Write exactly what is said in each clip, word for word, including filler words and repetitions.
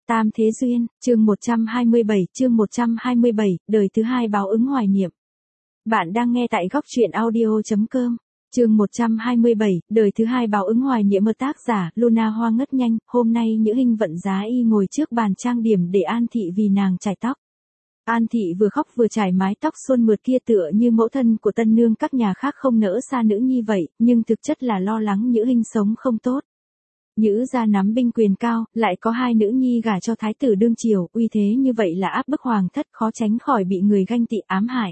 Tam Thế Duyên, chương một trăm hai mươi bảy, chương một trăm hai mươi bảy, đời thứ hai báo ứng hoài niệm. Bạn đang nghe tại góc truyện audio chấm com. Chương một trăm hai mươi bảy, đời thứ hai báo ứng hoài niệm. Ở tác giả Luna Hoa ngất nhanh. Hôm nay Nhữ Hinh vận giá y ngồi trước bàn trang điểm để An Thị vì nàng chải tóc. An Thị vừa khóc vừa chải mái tóc xuân mượt kia tựa như mẫu thân của tân nương các nhà khác không nỡ xa nữ nhi vậy, nhưng thực chất là lo lắng Nhữ Hinh sống không tốt. Nhữ gia nắm binh quyền cao, lại có hai nữ nhi gả cho thái tử đương triều, uy thế như vậy là áp bức hoàng thất, khó tránh khỏi bị người ganh tị ám hại.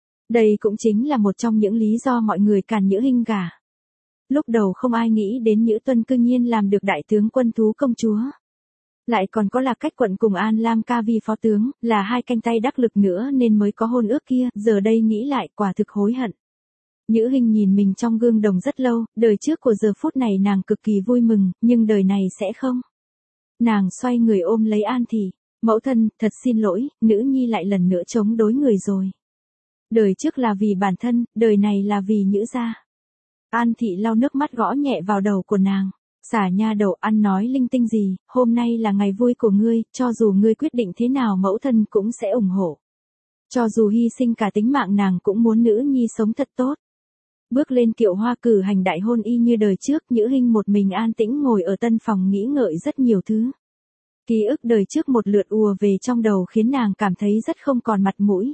Đây cũng chính là một trong những lý do mọi người cản Nhữ Hinh gả. Lúc đầu không ai nghĩ đến Nhữ Tuân cư nhiên làm được đại tướng quân Tú công chúa. Lại còn có Lạc Cách Quận cùng An Lam Ca Vi phó tướng, là hai cánh tay đắc lực nữa nên mới có hôn ước kia, giờ đây nghĩ lại quả thực hối hận. Nhữ Hinh nhìn mình trong gương đồng rất lâu, đời trước của giờ phút này nàng cực kỳ vui mừng, nhưng đời này sẽ không. Nàng xoay người ôm lấy An Thị, mẫu thân, thật xin lỗi, nữ nhi lại lần nữa chống đối người rồi. Đời trước là vì bản thân, đời này là vì Nhữ gia. An Thị lau nước mắt gõ nhẹ vào đầu của nàng. Xả nha đầu, ăn nói linh tinh gì, hôm nay là ngày vui của ngươi, cho dù ngươi quyết định thế nào mẫu thân cũng sẽ ủng hộ. Cho dù hy sinh cả tính mạng nàng cũng muốn nữ nhi sống thật tốt. Bước lên kiệu hoa cử hành đại hôn y như đời trước, Nhữ Hinh một mình an tĩnh ngồi ở tân phòng nghĩ ngợi rất nhiều thứ. Ký ức đời trước một lượt ùa về trong đầu khiến nàng cảm thấy rất không còn mặt mũi.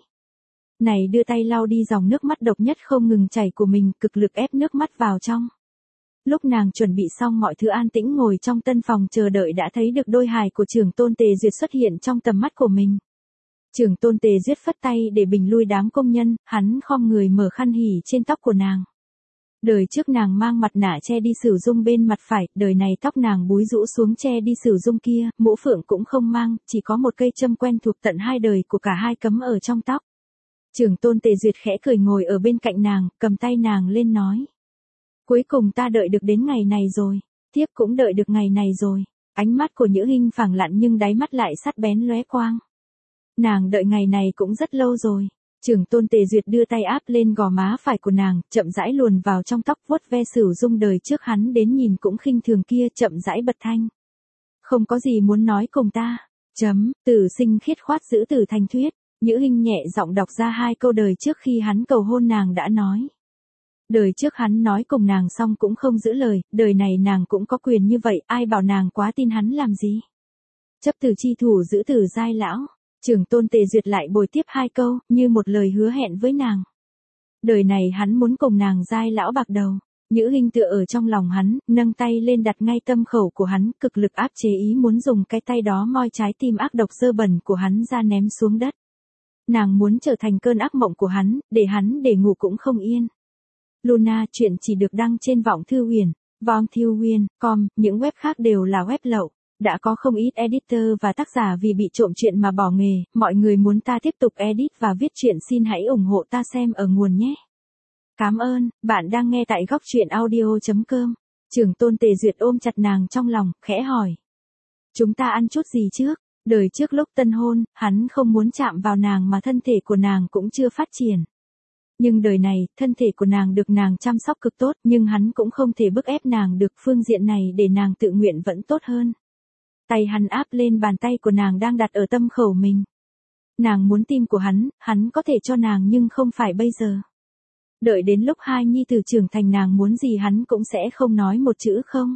Này đưa tay lau đi dòng nước mắt độc nhất không ngừng chảy của mình, cực lực ép nước mắt vào trong. Lúc nàng chuẩn bị xong mọi thứ an tĩnh ngồi trong tân phòng chờ đợi đã thấy được đôi hài của trưởng tôn Tề Duyệt xuất hiện trong tầm mắt của mình. Trưởng tôn Tề Duyệt phất tay để bình lui đám công nhân, hắn khom người mở khăn hỉ trên tóc của nàng. Đời trước nàng mang mặt nạ che đi sử dung bên mặt phải, đời này tóc nàng búi rũ xuống che đi sử dung kia, mũ phượng cũng không mang, chỉ có một cây châm quen thuộc tận hai đời của cả hai cắm ở trong tóc. Trưởng tôn Tề Duyệt khẽ cười ngồi ở bên cạnh nàng, cầm tay nàng lên nói. Cuối cùng ta đợi được đến ngày này rồi, thiếp cũng đợi được ngày này rồi. Ánh mắt của Nhữ Hinh phẳng lặng nhưng đáy mắt lại sắc bén lóe quang. Nàng đợi ngày này cũng rất lâu rồi. Trưởng tôn Tề Duyệt đưa tay áp lên gò má phải của nàng, chậm rãi luồn vào trong tóc vuốt ve sử dung đời trước hắn đến nhìn cũng khinh thường kia, chậm rãi bật thanh. Không có gì muốn nói cùng ta. Chấm, tử sinh khiết khoát giữ tử thành thuyết. Nhữ Hinh nhẹ giọng đọc ra hai câu đời trước khi hắn cầu hôn nàng đã nói. Đời trước hắn nói cùng nàng xong cũng không giữ lời, đời này nàng cũng có quyền như vậy, ai bảo nàng quá tin hắn làm gì. Chấp tử chi thủ giữ tử giai lão. Trưởng tôn Tề Duyệt lại bồi tiếp hai câu, như một lời hứa hẹn với nàng. Đời này hắn muốn cùng nàng giai lão bạc đầu. Nhữ Hinh tựa ở trong lòng hắn, nâng tay lên đặt ngay tâm khẩu của hắn, cực lực áp chế ý muốn dùng cái tay đó moi trái tim ác độc dơ bẩn của hắn ra ném xuống đất. Nàng muốn trở thành cơn ác mộng của hắn, để hắn để ngủ cũng không yên. Luna, chuyện chỉ được đăng trên Vọng Thư Huyền, vong thư huyền chấm com, những web khác đều là web lậu. Đã có không ít editor và tác giả vì bị trộm chuyện mà bỏ nghề, mọi người muốn ta tiếp tục edit và viết truyện xin hãy ủng hộ ta xem ở nguồn nhé. Cảm ơn, bạn đang nghe tại góc truyện audio chấm com. Trưởng tôn Tề Duyệt ôm chặt nàng trong lòng, khẽ hỏi. Chúng ta ăn chút gì trước? Đời trước lúc tân hôn, hắn không muốn chạm vào nàng mà thân thể của nàng cũng chưa phát triển. Nhưng đời này, thân thể của nàng được nàng chăm sóc cực tốt, nhưng hắn cũng không thể bức ép nàng được, phương diện này để nàng tự nguyện vẫn tốt hơn. Tay hắn áp lên bàn tay của nàng đang đặt ở tâm khẩu mình. Nàng muốn tim của hắn, hắn có thể cho nàng nhưng không phải bây giờ. Đợi đến lúc hai nhi tử trưởng thành nàng muốn gì hắn cũng sẽ không nói một chữ không.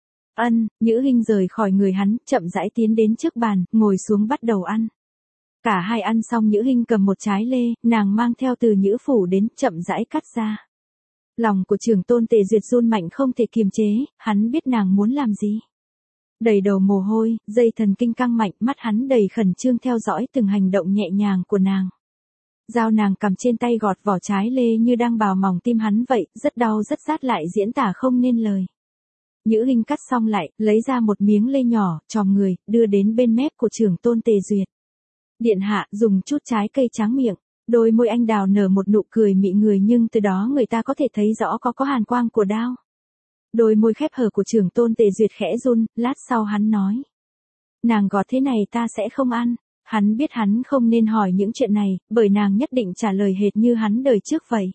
Ân, Nhữ Hinh rời khỏi người hắn, chậm rãi tiến đến trước bàn, ngồi xuống bắt đầu ăn. Cả hai ăn xong Nhữ Hinh cầm một trái lê, nàng mang theo từ Nhữ phủ đến, chậm rãi cắt ra. Lòng của trưởng tôn Tề Duyệt run mạnh không thể kiềm chế, hắn biết nàng muốn làm gì. Đầy đầu mồ hôi, dây thần kinh căng mạnh, mắt hắn đầy khẩn trương theo dõi từng hành động nhẹ nhàng của nàng. Dao nàng cầm trên tay gọt vỏ trái lê như đang bào mỏng tim hắn vậy, rất đau rất rát lại diễn tả không nên lời. Nhữ Hinh cắt xong lại, lấy ra một miếng lê nhỏ, chòm người, đưa đến bên mép của trưởng tôn Tề Duyệt. Điện hạ, dùng chút trái cây tráng miệng. Đôi môi anh đào nở một nụ cười mị người nhưng từ đó người ta có thể thấy rõ có có hàn quang của đao. Đôi môi khép hờ của trưởng tôn Tề Duyệt khẽ run, lát sau hắn nói. Nàng gọt thế này ta sẽ không ăn. Hắn biết hắn không nên hỏi những chuyện này, bởi nàng nhất định trả lời hệt như hắn đời trước vậy.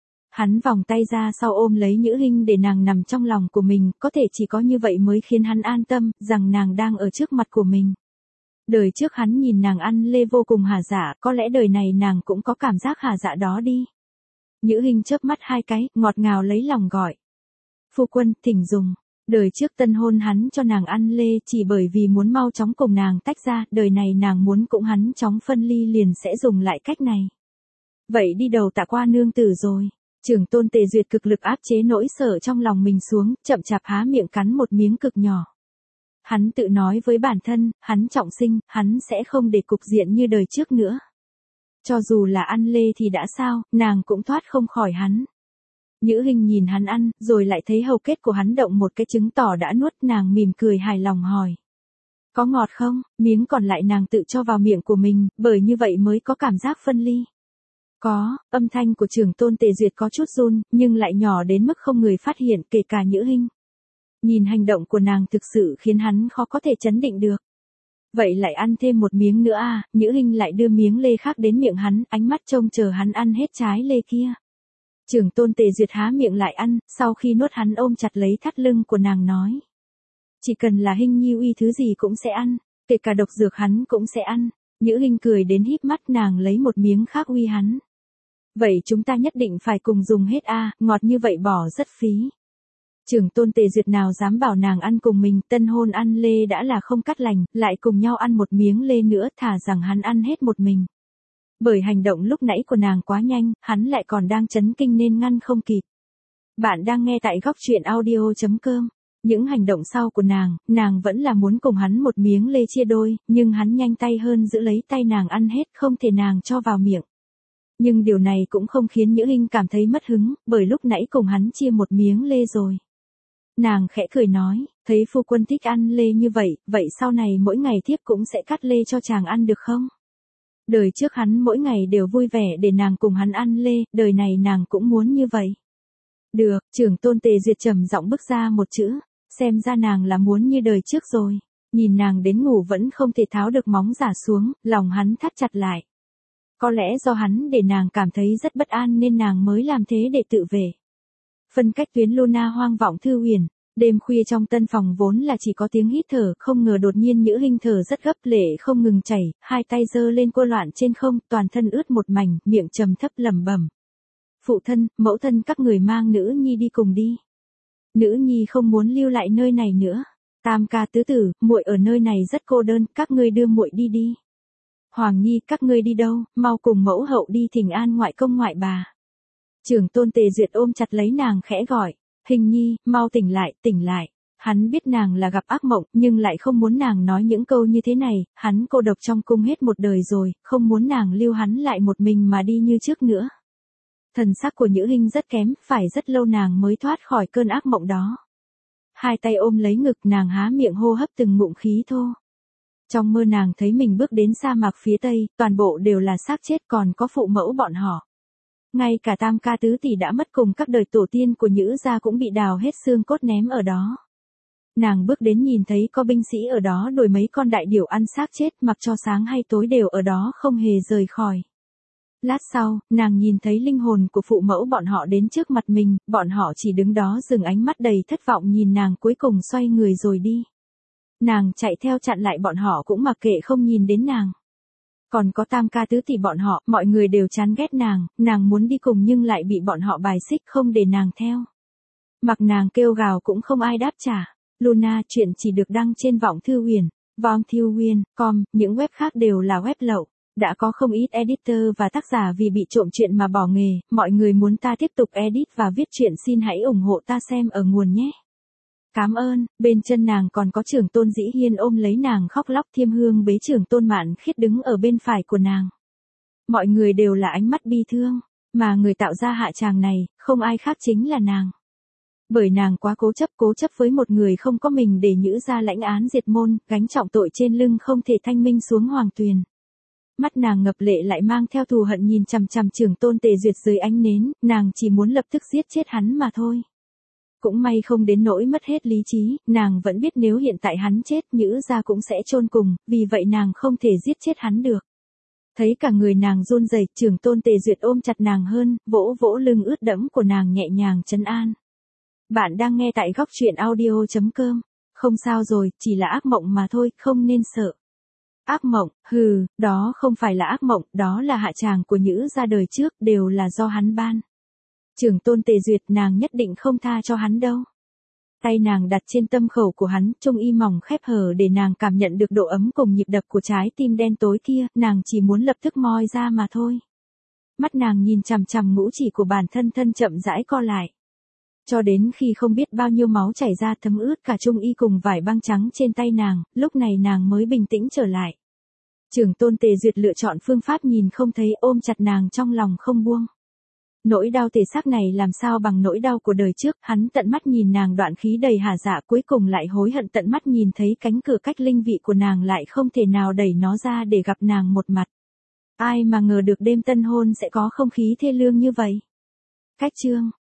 Hắn vòng tay ra sau ôm lấy Nhữ Hinh để nàng nằm trong lòng của mình, có thể chỉ có như vậy mới khiến hắn an tâm, rằng nàng đang ở trước mặt của mình. Đời trước hắn nhìn nàng ăn lê vô cùng hà dạ, có lẽ đời này nàng cũng có cảm giác hà dạ đó đi. Nhữ Hinh chớp mắt hai cái, ngọt ngào lấy lòng gọi. Phu quân, thỉnh dùng. Đời trước tân hôn hắn cho nàng ăn lê chỉ bởi vì muốn mau chóng cùng nàng tách ra, đời này nàng muốn cũng hắn chóng phân ly liền sẽ dùng lại cách này. Vậy đi đầu tạ qua nương tử rồi. Trưởng tôn Tề Duyệt cực lực áp chế nỗi sợ trong lòng mình xuống, chậm chạp há miệng cắn một miếng cực nhỏ. Hắn tự nói với bản thân, hắn trọng sinh, hắn sẽ không để cục diện như đời trước nữa. Cho dù là ăn lê thì đã sao, nàng cũng thoát không khỏi hắn. Nhữ Hinh nhìn hắn ăn, rồi lại thấy hầu kết của hắn động một cái chứng tỏ đã nuốt, nàng mỉm cười hài lòng hỏi. Có ngọt không? Miếng còn lại nàng tự cho vào miệng của mình, bởi như vậy mới có cảm giác phân ly. Có, âm thanh của trưởng tôn Tề Duyệt có chút run, nhưng lại nhỏ đến mức không người phát hiện, kể cả Nhữ Hinh. Nhìn hành động của nàng thực sự khiến hắn khó có thể chấn định được. Vậy lại ăn thêm một miếng nữa à, Nhữ Hinh lại đưa miếng lê khác đến miệng hắn, ánh mắt trông chờ hắn ăn hết trái lê kia. Trưởng tôn Tề Duyệt há miệng lại ăn, sau khi nuốt hắn ôm chặt lấy thắt lưng của nàng nói. Chỉ cần là Hinh nhi uy thứ gì cũng sẽ ăn, kể cả độc dược hắn cũng sẽ ăn. Nhữ Hinh cười đến híp mắt, nàng lấy một miếng khác uy hắn. Vậy chúng ta nhất định phải cùng dùng hết a, à, ngọt như vậy bỏ rất phí. Trưởng tôn Tề Duyệt nào dám bảo nàng ăn cùng mình, tân hôn ăn lê đã là không cắt lành, lại cùng nhau ăn một miếng lê nữa, thà rằng hắn ăn hết một mình. Bởi hành động lúc nãy của nàng quá nhanh, hắn lại còn đang chấn kinh nên ngăn không kịp. Bạn đang nghe tại góc truyện audio chấm com. Những hành động sau của nàng, nàng vẫn là muốn cùng hắn một miếng lê chia đôi, nhưng hắn nhanh tay hơn giữ lấy tay nàng ăn hết, không thể nàng cho vào miệng. Nhưng điều này cũng không khiến Nhữ Hinh cảm thấy mất hứng, bởi lúc nãy cùng hắn chia một miếng lê rồi. Nàng khẽ cười nói, thấy phu quân thích ăn lê như vậy, vậy sau này mỗi ngày thiếp cũng sẽ cắt lê cho chàng ăn được không? Đời trước hắn mỗi ngày đều vui vẻ để nàng cùng hắn ăn lê, đời này nàng cũng muốn như vậy. Được, trưởng tôn Tề Duyệt trầm giọng bước ra một chữ, xem ra nàng là muốn như đời trước rồi. Nhìn nàng đến ngủ vẫn không thể tháo được móng giả xuống, lòng hắn thắt chặt lại. Có lẽ do hắn để nàng cảm thấy rất bất an nên nàng mới làm thế để tự về. Phân cách tuyến Luna hoang vọng thư huyền, đêm khuya trong tân phòng vốn là chỉ có tiếng hít thở, không ngờ đột nhiên Nhữ Hinh thở rất gấp, lệ không ngừng chảy, hai tay giơ lên cô loạn trên không, toàn thân ướt một mảnh, miệng trầm thấp lẩm bẩm. Phụ thân, mẫu thân các người mang nữ nhi đi cùng đi. Nữ nhi không muốn lưu lại nơi này nữa. Tam ca tứ tử, muội ở nơi này rất cô đơn, các ngươi đưa muội đi đi. Hoàng nhi, các ngươi đi đâu, mau cùng mẫu hậu đi thỉnh an ngoại công ngoại bà. Trưởng tôn Tề Duyệt ôm chặt lấy nàng khẽ gọi, Hình nhi, mau tỉnh lại, tỉnh lại. Hắn biết nàng là gặp ác mộng, nhưng lại không muốn nàng nói những câu như thế này, hắn cô độc trong cung hết một đời rồi, không muốn nàng lưu hắn lại một mình mà đi như trước nữa. Thần sắc của Nhữ Hinh rất kém, phải rất lâu nàng mới thoát khỏi cơn ác mộng đó. Hai tay ôm lấy ngực, nàng há miệng hô hấp từng ngụm khí thô. Trong mơ nàng thấy mình bước đến sa mạc phía tây, toàn bộ đều là xác chết, còn có phụ mẫu bọn họ. Ngay cả tam ca tứ tỷ đã mất cùng các đời tổ tiên của Nhữ gia cũng bị đào hết xương cốt ném ở đó. Nàng bước đến nhìn thấy có binh sĩ ở đó đuổi mấy con đại điểu ăn xác chết, mặc cho sáng hay tối đều ở đó không hề rời khỏi. Lát sau, nàng nhìn thấy linh hồn của phụ mẫu bọn họ đến trước mặt mình, bọn họ chỉ đứng đó dừng ánh mắt đầy thất vọng nhìn nàng, cuối cùng xoay người rồi đi. Nàng chạy theo chặn lại bọn họ cũng mặc kệ không nhìn đến nàng. Còn có tam ca tứ tỷ bọn họ, mọi người đều chán ghét nàng, nàng muốn đi cùng nhưng lại bị bọn họ bài xích không để nàng theo. Mặc nàng kêu gào cũng không ai đáp trả. Luna, chuyện chỉ được đăng trên Vọng Thư Huyền, vong thư huyền chấm com, những web khác đều là web lậu. Đã có không ít editor và tác giả vì bị trộm chuyện mà bỏ nghề, mọi người muốn ta tiếp tục edit và viết truyện xin hãy ủng hộ ta xem ở nguồn nhé. Cảm ơn. Bên chân nàng còn có trưởng tôn Dĩ Hiên ôm lấy nàng khóc lóc, Thiêm Hương bế trưởng tôn Mạn Khiết đứng ở bên phải của nàng. Mọi người đều là ánh mắt bi thương, mà người tạo ra hạ tràng này, không ai khác chính là nàng. Bởi nàng quá cố chấp, cố chấp với một người không có mình để Nhữ gia lãnh án diệt môn, gánh trọng tội trên lưng không thể thanh minh xuống hoàng tuyền. Mắt nàng ngập lệ lại mang theo thù hận nhìn chằm chằm trưởng tôn Tề Duyệt dưới ánh nến, nàng chỉ muốn lập tức giết chết hắn mà thôi. Cũng may không đến nỗi mất hết lý trí, nàng vẫn biết nếu hiện tại hắn chết, Nhữ gia cũng sẽ chôn cùng, vì vậy nàng không thể giết chết hắn được. Thấy cả người nàng run rẩy, trưởng tôn Tề Duyệt ôm chặt nàng hơn, vỗ vỗ lưng ướt đẫm của nàng nhẹ nhàng trấn an. Bạn đang nghe tại góc truyện audio chấm com. Không sao rồi, chỉ là ác mộng mà thôi, không nên sợ. Ác mộng, hừ, đó không phải là ác mộng, đó là hạ tràng của Nhữ ra đời trước, đều là do hắn ban. Trưởng tôn Tề Duyệt, nàng nhất định không tha cho hắn đâu. Tay nàng đặt trên tâm khẩu của hắn, trung y mỏng khép hờ để nàng cảm nhận được độ ấm cùng nhịp đập của trái tim đen tối kia, nàng chỉ muốn lập tức moi ra mà thôi. Mắt nàng nhìn chằm chằm ngũ chỉ của bản thân thân chậm rãi co lại. Cho đến khi không biết bao nhiêu máu chảy ra thấm ướt cả trung y cùng vải băng trắng trên tay nàng, lúc này nàng mới bình tĩnh trở lại. Trưởng tôn Tề Duyệt lựa chọn phương pháp nhìn không thấy, ôm chặt nàng trong lòng không buông. Nỗi đau thể xác này làm sao bằng nỗi đau của đời trước, hắn tận mắt nhìn nàng đoạn khí đầy hả dạ, cuối cùng lại hối hận tận mắt nhìn thấy cánh cửa cách linh vị của nàng lại không thể nào đẩy nó ra để gặp nàng một mặt. Ai mà ngờ được đêm tân hôn sẽ có không khí thê lương như vậy. Cách chương